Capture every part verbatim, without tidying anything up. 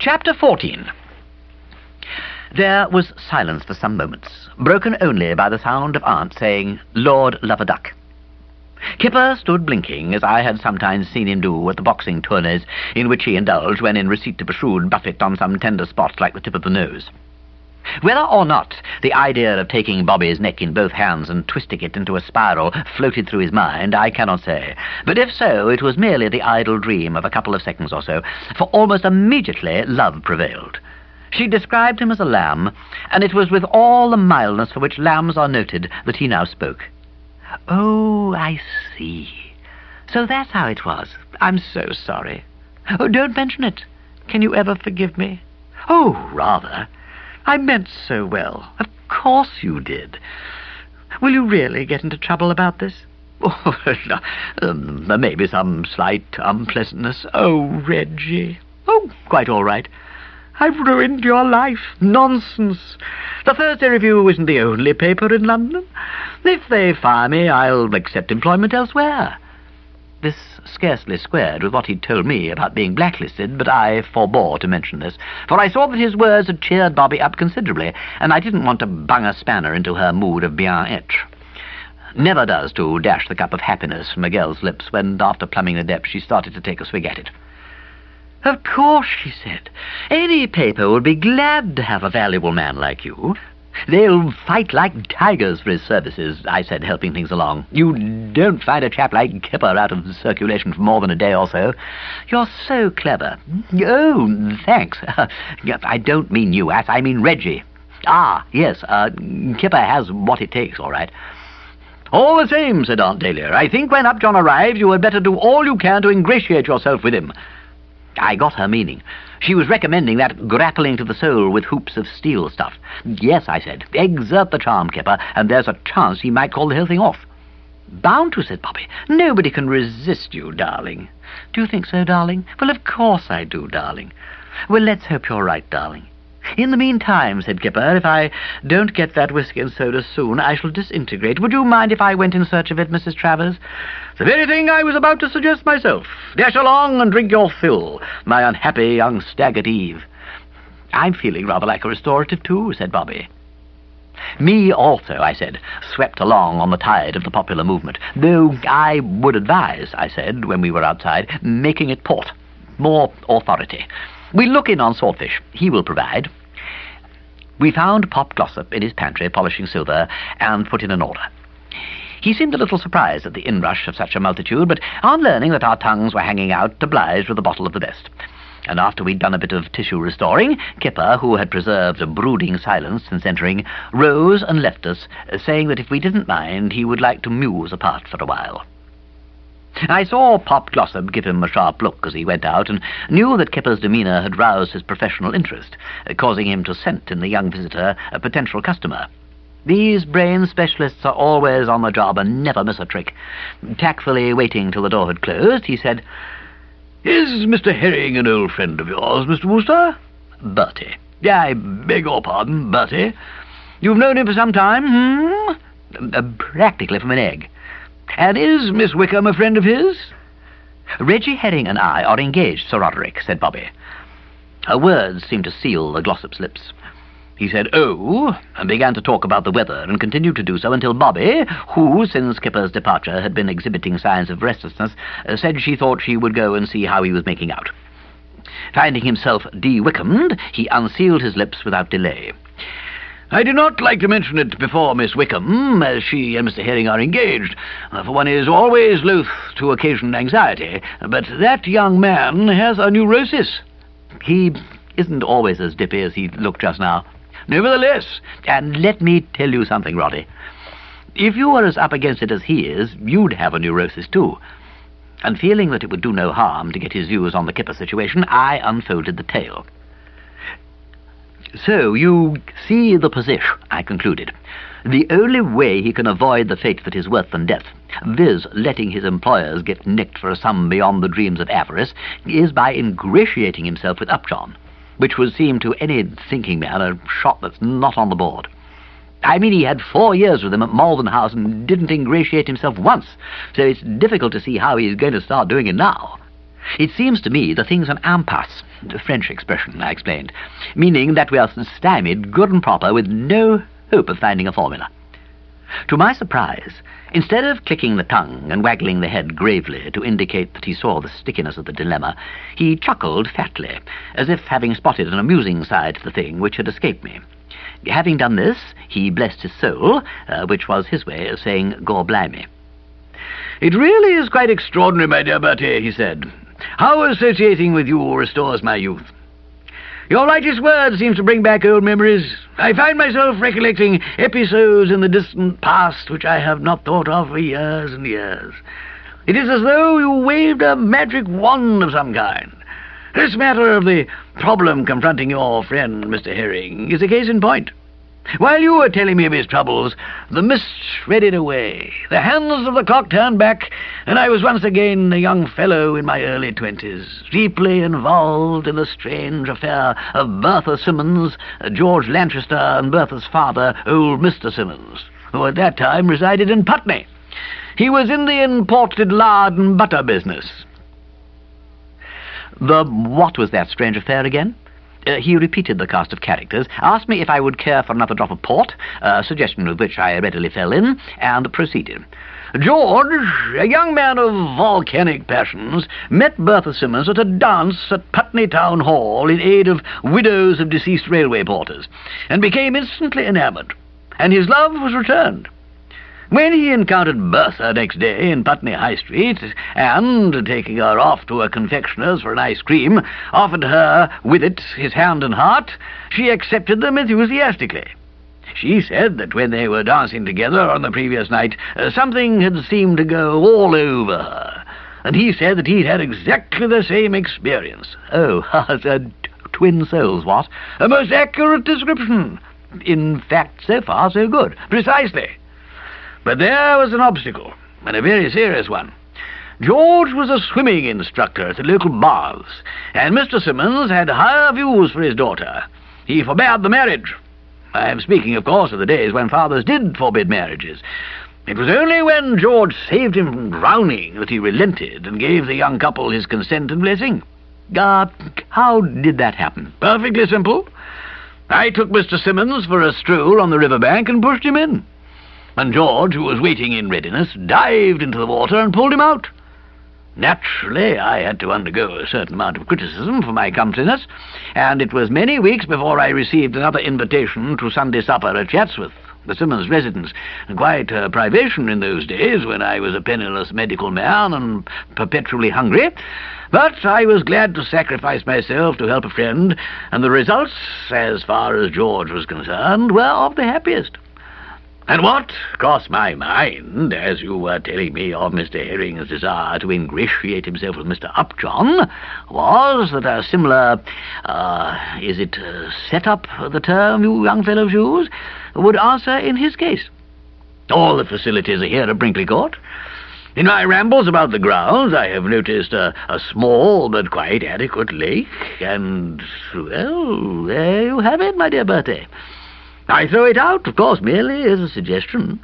Chapter fourteen. There was silence for some moments, broken only by the sound of Aunt saying, "Lord love a duck." Kipper stood blinking, as I had sometimes seen him do at the boxing tourneys in which he indulged when in receipt of a shrewd buffet on some tender spot like the tip of the nose. Whether or not the idea of taking Bobby's neck in both hands and twisting it into a spiral floated through his mind, I cannot say. But if so, it was merely the idle dream of a couple of seconds or so, for almost immediately love prevailed. She described him as a lamb, and it was with all the mildness for which lambs are noted that he now spoke. "Oh, I see. So that's how it was. I'm so sorry. Oh, don't mention it. Can you ever forgive me?" "Oh, rather. I meant so well." "Of course you did. Will you really get into trouble about this?" "Oh, um, there may be some slight unpleasantness." "Oh, Reggie." "Oh, quite all right." "I've ruined your life." "Nonsense. The Thursday Review isn't the only paper in London. If they fire me, I'll accept employment elsewhere." This scarcely squared with what he'd told me about being blacklisted, but I forbore to mention this, for I saw that his words had cheered Bobby up considerably, and I didn't want to bung a spanner into her mood of bien-être. Never does to dash the cup of happiness from a girl's lips when, after plumbing the depths, she started to take a swig at it. "Of course," she said, "any paper would be glad to have a valuable man like you. They'll fight like tigers for his services," I said, helping things along. "You don't find a chap like Kipper out of circulation for more than a day or so. You're so clever." "Oh, thanks. I don't mean you, Ass. I mean Reggie." "Ah, yes, uh, Kipper has what it takes, all right." "All the same," said Aunt Dahlia, "I think when Upjohn arrives you had better do all you can to ingratiate yourself with him." I got her meaning. She was recommending that grappling to the soul with hoops of steel stuff. "Yes," I said, "exert the charm, Kipper, and there's a chance he might call the whole thing off." "Bound to," said Bobby. "Nobody can resist you, darling." "Do you think so, darling?" "Well, of course I do, darling." "Well, let's hope you're right, darling." "In the meantime," said Kipper, "if I don't get that whiskey and soda soon, I shall disintegrate. Would you mind if I went in search of it, Missus Travers?" "The very thing I was about to suggest myself. Dash along and drink your fill, my unhappy young stag at eve." "I'm feeling rather like a restorative, too," said Bobby. "Me also," I said, swept along on the tide of the popular movement. "Though I would advise," I said, when we were outside, "making it port. More authority. We'll look in on Swordfish. He will provide." We found Pop Glossop in his pantry polishing silver and put in an order. He seemed a little surprised at the inrush of such a multitude, but on learning that our tongues were hanging out, obliged with a bottle of the best. And after we'd done a bit of tissue restoring, Kipper, who had preserved a brooding silence since entering, rose and left us, saying that if we didn't mind, he would like to muse apart for a while. I saw Pop Glossop give him a sharp look as he went out, and knew that Kipper's demeanour had roused his professional interest, causing him to scent in the young visitor a potential customer. These brain specialists are always on the job and never miss a trick. Tactfully waiting till the door had closed, he said, "Is Mister Herring an old friend of yours, Mister Wooster?" "Bertie." "I beg your pardon, Bertie. You've known him for some time, hmm?" Uh, "practically from an egg." "And is Miss Wickham a friend of his?" "Reggie Herring and I are engaged, Sir Roderick," said Bobby. Her words seemed to seal the Glossop's lips. He said, "Oh," and began to talk about the weather, and continued to do so until Bobby, who, since Kipper's departure, had been exhibiting signs of restlessness, said she thought she would go and see how he was making out. Finding himself de-Wickham'd, he unsealed his lips without delay. "I do not like to mention it before Miss Wickham, as she and Mister Herring are engaged, for one is always loath to occasion anxiety, but that young man has a neurosis." "He isn't always as dippy as he looked just now." "Nevertheless, and let me tell you something, Roddy. If you were as up against it as he is, you'd have a neurosis too." And feeling that it would do no harm to get his views on the Kipper situation, I unfolded the tale. "So you see the position," I concluded. "The only way he can avoid the fate that is worse than death, viz. letting his employers get nicked for a sum beyond the dreams of avarice, is by ingratiating himself with Upjohn, which would seem to any thinking man a shot that's not on the board. I mean, he had four years with him at Malvern House and didn't ingratiate himself once, so it's difficult to see how he's going to start doing it now. It seems to me the thing's an impasse, a French expression, I explained, meaning that we are stymied good and proper with no hope of finding a formula. To my surprise, instead of clicking the tongue and waggling the head gravely to indicate that he saw the stickiness of the dilemma, he chuckled fatly, as if having spotted an amusing side to the thing which had escaped me. Having done this, he blessed his soul, uh, which was his way of saying, "Gor blimey." "It really is quite extraordinary, my dear Bertie," he said, "how associating with you restores my youth. Your lightest word seems to bring back old memories. I find myself recollecting episodes in the distant past which I have not thought of for years and years. It is as though you waved a magic wand of some kind. This matter of the problem confronting your friend, Mister Herring, is a case in point. While you were telling me of his troubles, the mist shredded away, the hands of the clock turned back, and I was once again a young fellow in my early twenties, deeply involved in the strange affair of Bertha Simmons, George Lanchester, and Bertha's father, old Mister Simmons, who at that time resided in Putney. He was in the imported lard and butter business." The what was that strange affair again? Uh, he repeated the cast of characters, asked me if I would care for another drop of port, a suggestion with which I readily fell in, and proceeded. "George, a young man of volcanic passions, met Bertha Simmons at a dance at Putney Town Hall in aid of widows of deceased railway porters, and became instantly enamoured, and his love was returned. When he encountered Bertha next day in Putney High Street, and, taking her off to a confectioner's for an ice cream, offered her with it his hand and heart, she accepted them enthusiastically. She said that when they were dancing together on the previous night, uh, something had seemed to go all over her, and he said that he'd had exactly the same experience." "Oh, uh, twin souls, what?" "A most accurate description. In fact, so far, so good. Precisely. But there was an obstacle, and a very serious one. George was a swimming instructor at the local baths, and Mister Simmons had higher views for his daughter. He forbade the marriage. I am speaking, of course, of the days when fathers did forbid marriages. It was only when George saved him from drowning that he relented and gave the young couple his consent and blessing." Uh, how did that happen?" "Perfectly simple. I took Mister Simmons for a stroll on the river bank and pushed him in. And George, who was waiting in readiness, dived into the water and pulled him out. Naturally, I had to undergo a certain amount of criticism for my comeliness, and it was many weeks before I received another invitation to Sunday supper at Chatsworth, the Simmons residence, quite a privation in those days when I was a penniless medical man and perpetually hungry. But I was glad to sacrifice myself to help a friend, and the results, as far as George was concerned, were of the happiest. And what crossed my mind, as you were telling me of Mister Herring's desire to ingratiate himself with Mister Upjohn, was that a similar, uh, is it uh, set-up, the term you young fellows use, would answer in his case. All the facilities are here at Brinkley Court. In my rambles about the grounds, I have noticed a, a small but quite adequate lake, and, well, there you have it, my dear Bertie. I throw it out, of course, merely as a suggestion."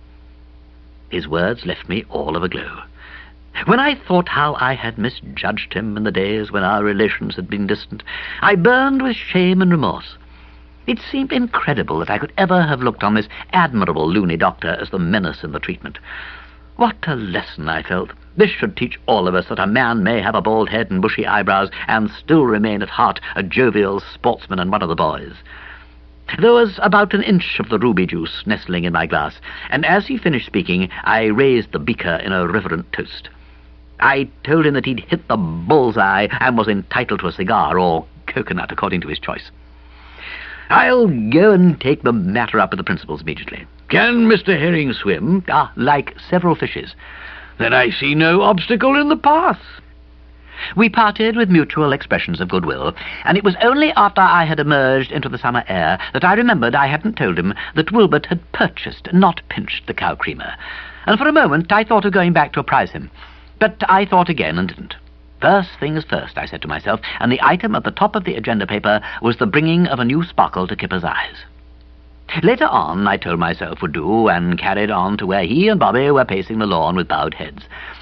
His words left me all of a glow. When I thought how I had misjudged him in the days when our relations had been distant, I burned with shame and remorse. It seemed incredible that I could ever have looked on this admirable loony doctor as the menace in the treatment. What a lesson, I felt. This should teach all of us that a man may have a bald head and bushy eyebrows and still remain at heart a jovial sportsman and one of the boys. There was about an inch of the ruby juice nestling in my glass, and as he finished speaking, I raised the beaker in a reverent toast. I told him that he'd hit the bull's-eye and was entitled to a cigar or coconut, according to his choice. "I'll go and take the matter up with the principals immediately." "Can Mister Herring swim?" "Ah, like several fishes." "Then I see no obstacle in the path." We parted with mutual expressions of goodwill, and it was only after I had emerged into the summer air that I remembered I hadn't told him that Wilbert had purchased, not pinched, the cow creamer, and for a moment I thought of going back to apprise him. But I thought again and didn't. First things first, I said to myself, and the item at the top of the agenda paper was the bringing of a new sparkle to Kipper's eyes. Later on, I told myself would do, and carried on to where he and Bobby were pacing the lawn with bowed heads.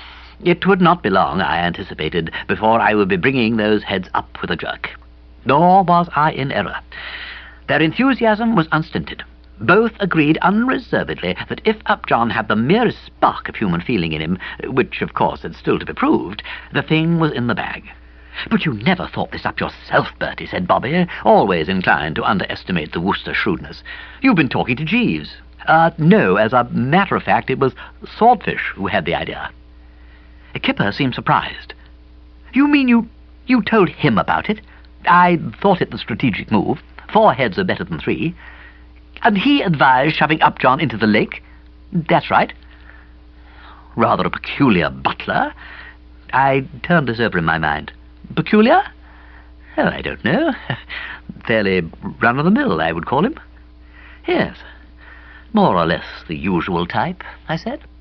It would not be long, I anticipated, before I would be bringing those heads up with a jerk. Nor was I in error. Their enthusiasm was unstinted. Both agreed unreservedly that if Upjohn had the merest spark of human feeling in him, which, of course, had still to be proved, the thing was in the bag. "But you never thought this up yourself, Bertie," said Bobby, always inclined to underestimate the Wooster shrewdness. "You've been talking to Jeeves." Uh, no, as a matter of fact, it was Swordfish who had the idea." Kipper seemed surprised. "You mean you... you told him about it?" "I thought it the strategic move. Four heads are better than three." "And he advised shoving Upjohn into the lake?" "That's right." "Rather a peculiar butler." I turned this over in my mind. "Peculiar?" "Oh, I don't know. Fairly run-of-the-mill, I would call him." "Yes, more or less the usual type," I said.